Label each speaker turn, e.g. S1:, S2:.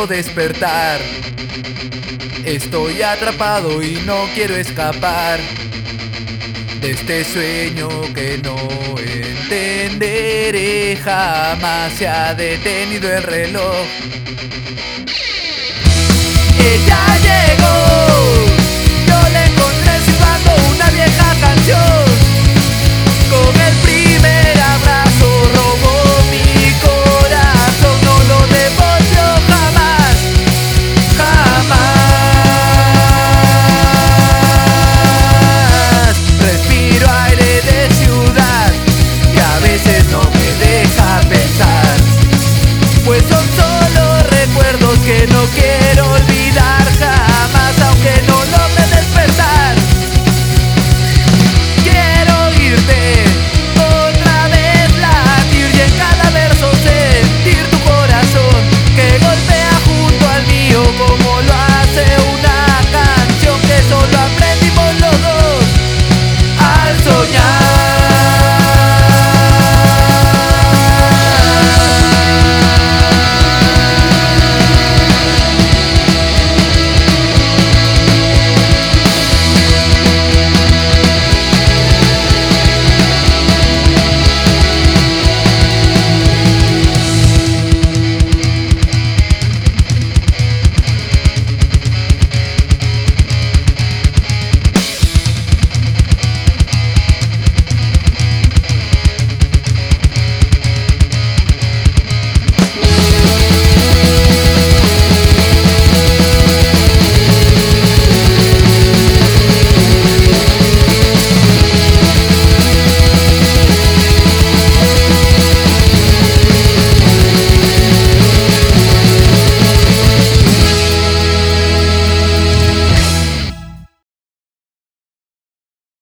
S1: puedo despertar. Estoy atrapado y no quiero escapar de este sueño que no entenderé jamás. Se ha detenido el reloj. Ella llegó, yo la encontré silbando una vieja canción.